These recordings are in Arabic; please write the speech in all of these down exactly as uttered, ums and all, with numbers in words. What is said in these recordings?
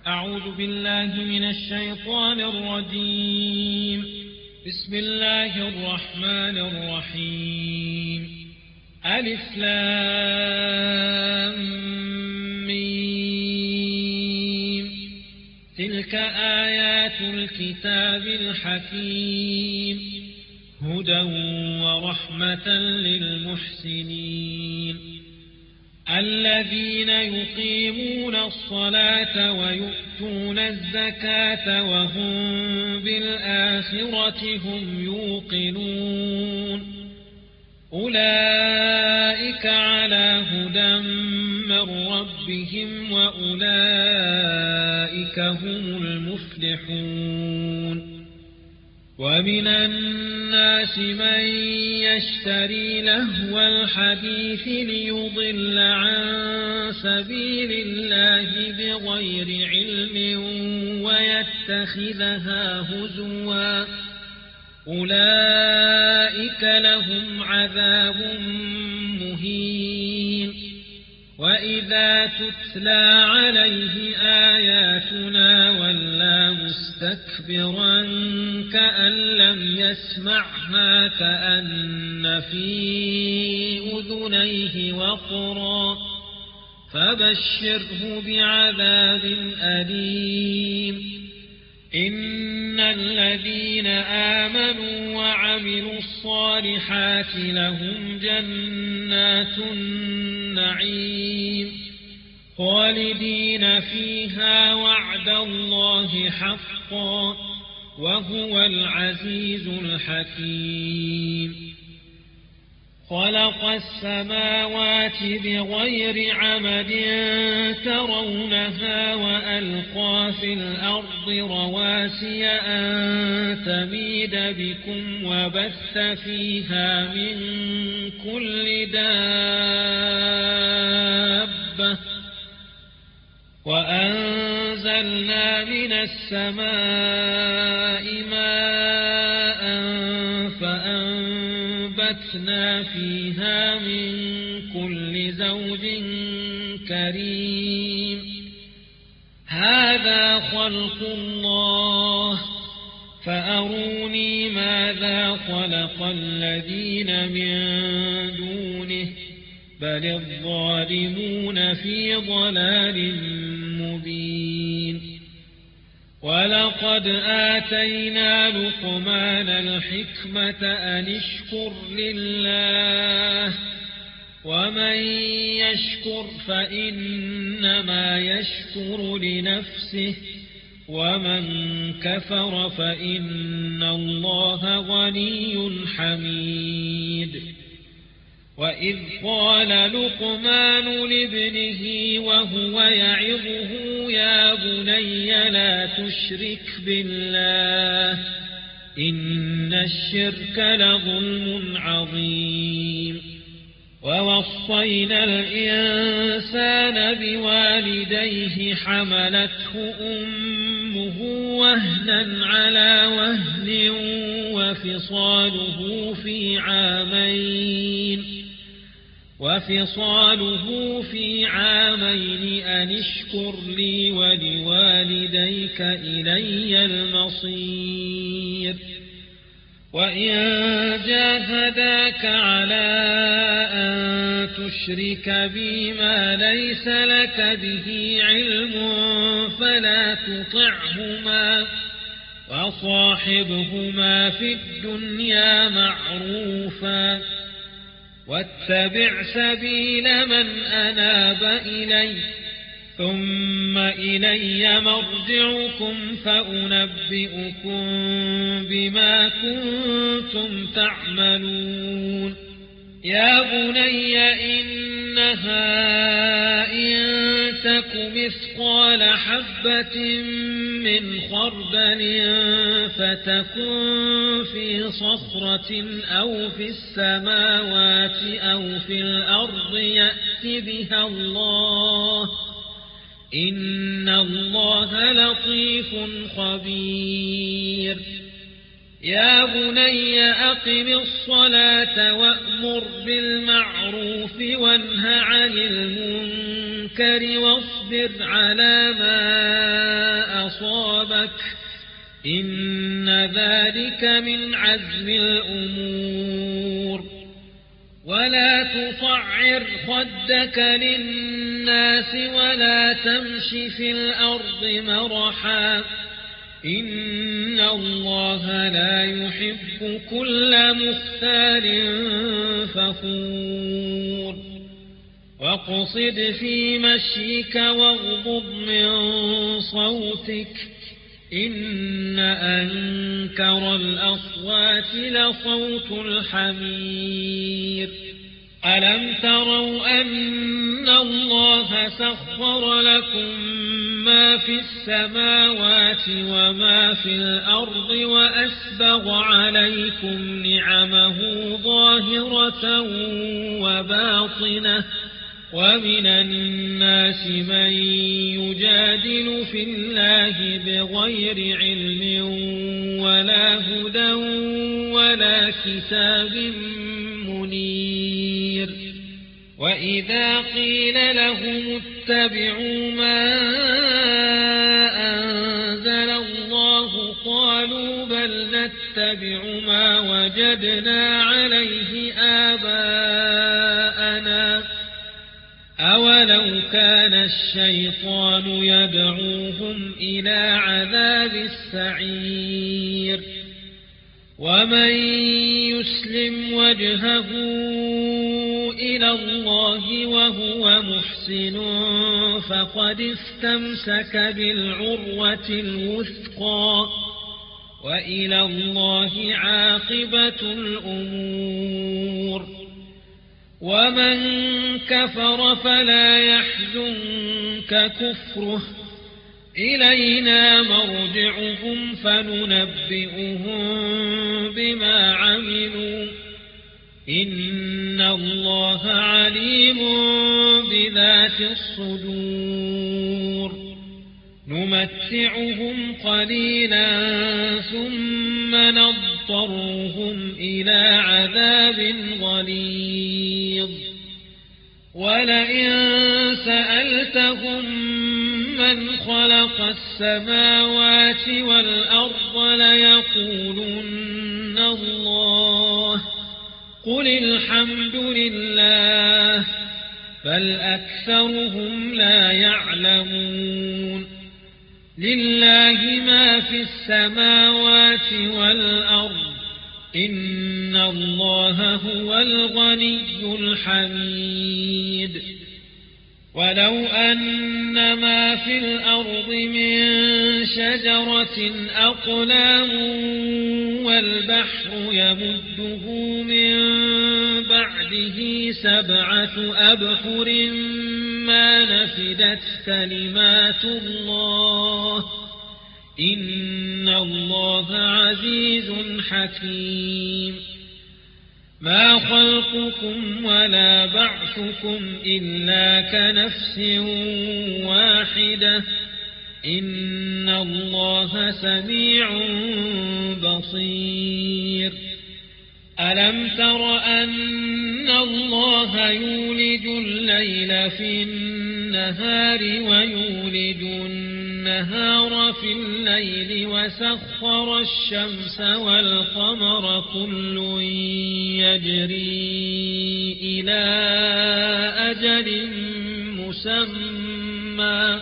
أعوذ بالله من الشيطان الرجيم. بسم الله الرحمن الرحيم. ألف لام ميم. تلك آيات الكتاب الحكيم، هدى ورحمة للمحسنين الذين يقيمون الصلاة ويؤتون الزكاة وهم بالآخرة هم يوقنون. أولئك على هدى من ربهم وأولئك هم المفلحون. ومن الناس من يشتري لهو الحديث ليضل عن سبيل الله بغير علم ويتخذها هزوا، أولئك لهم عذاب مهين. وإذا تتلى عليه آياتنا ولى مستكبرا كأن لم يسمعها كأن في أذنيه وقرا، فبشره بعذاب أليم. إن الذين آمنوا وعملوا الصالحات لهم جنات النعيم خالدين فيها وعد الله حقا، وهو العزيز الحكيم. خلق السماوات بغير عمد ترونها وألقى في الأرض رواسي أن تميد بكم وبث فيها من كل دابة، وأنزلنا من السماء ماء فأنبتنا فيها من كل زوج كريم. هذا خلق الله فأروني ماذا خلق الذين من دونه، بل الظالمون في ضلال مبين. ولقد آتينا لقمان الحكمة أن اشكر لله، ومن يشكر فإنما يشكر لنفسه، ومن كفر فإن الله غني حميد. وإذ قال لقمان لابنه وهو يعظه يا بني لا تشرك بالله إن الشرك لظلم عظيم. ووصينا الإنسان بوالديه حملته أمه وهنا على وهن وفصاله في عامين وفصاله في عامين أن اشكر لي ولوالديك إلي المصير. وإن جاهداك على أن تشرك بي ما ليس لك به علم فلا تطعهما، وصاحبهما في الدنيا معروفا، واتبع سبيل من أناب إلي، ثم إلي مرجعكم فأنبئكم بما كنتم تعملون. يا بني إنها إن تك مثقال حبة من خردل فتكن في صخرة أو في السماوات أو في الأرض يأت بها الله، إن الله لطيف خبير. يا بني أقم الصلاة وأمر بالمعروف وانه عن المنكر واصبر على ما إن ذلك من عزم الأمور. ولا تصعر خدك للناس ولا تمش في الأرض مرحا إن الله لا يحب كل مختال فخور. واقصد في مشيك واغضض من صوتك إن أنكر الأصوات لصوت الحمير. ألم تروا أن الله سخر لكم ما في السماوات وما في الأرض وأسبغ عليكم نعمه ظاهرة وباطنة ومن الناس من يجادل في الله بغير علم ولا هدى ولا كتاب منير. وإذا قيل لهم اتبعوا ما أنزل الله قالوا بل نتبع ما وجدنا عليه آباءنا أولو كان الشيطان يدعوهم إلى عذاب السعير. ومن يسلم وجهه إلى الله وهو محسن فقد استمسك بالعروة الوثقى وإلى الله عاقبة الأمور. ومن كفر فلا يحزنك كفره إلينا مرجعهم فننبئهم بما عملوا إن الله عليم بذات الصدور. نمتعهم قليلا ثم نضطرهم إلى عذاب غليظ. ولئن سألتهم من خلق السماوات والأرض ليقولن الله قل الحمد لله بل أكثرهم لا يعلمون. لله ما في السماوات والأرض إن الله هو الغني الحميد. ولو أن ما في الأرض من شجرة أقلام والبحر يمده من بعده سبعة أبحر ما نفدت كلمات الله إن الله عزيز حكيم. ما خلقكم ولا بعثكم إلا كنفس واحدة إن الله سميع بصير. ألم تر أن الله يولج الليل في النهار ويولج النهار في الليل وسخر الشمس والقمر كل يجري إلى أجل مسمى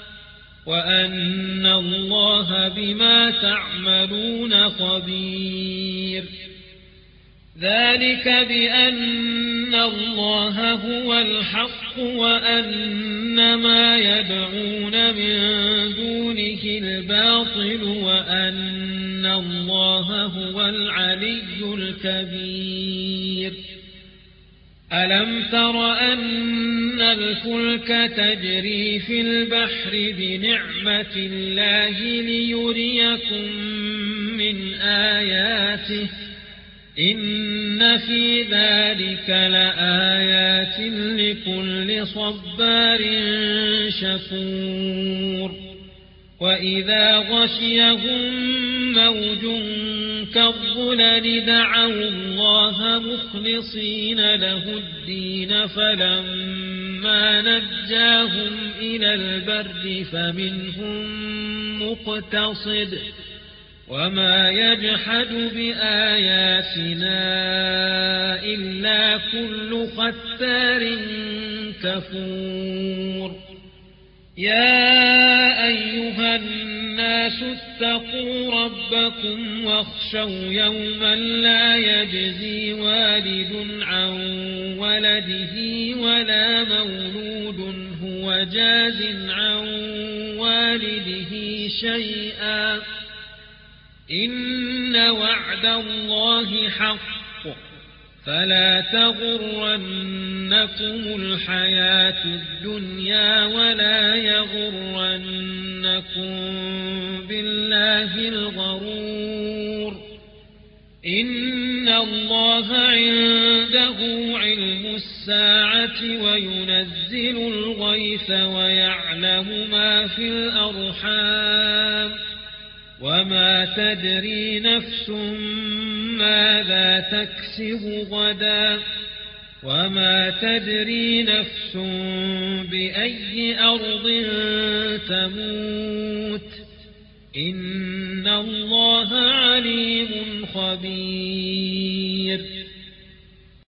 وأن الله بما تعملون خبير. ذلك بأن الله هو الحق وأن ما يدعون من دونه الباطل وأن الله هو العلي الكبير. ألم تر أن الفلك تجري في البحر بنعمة الله ليريكم من آياته إن في ذلك لآيات لكل صبار شكور. وإذا غشيهم موج كالظلل دعوا الله مخلصين له الدين فلما نجاهم إلى البر فمنهم مقتصد وما يجحد بآياتنا إلا كل ختار كفور يا أيها الناس اتقوا ربكم واخشوا يوما لا يجزي والد عن ولده ولا مولود هو جاز عن والده شيئا إن وعد الله حق فلا تغرنكم الحياة الدنيا ولا يغرنكم بالله الغرور إن الله عنده علم الساعة وينزل الغيث ويعلم ما في الأرحام وما تدري نفس ماذا تكسب غدا وما تدري نفس بأي أرض تموت إن الله عليم خبير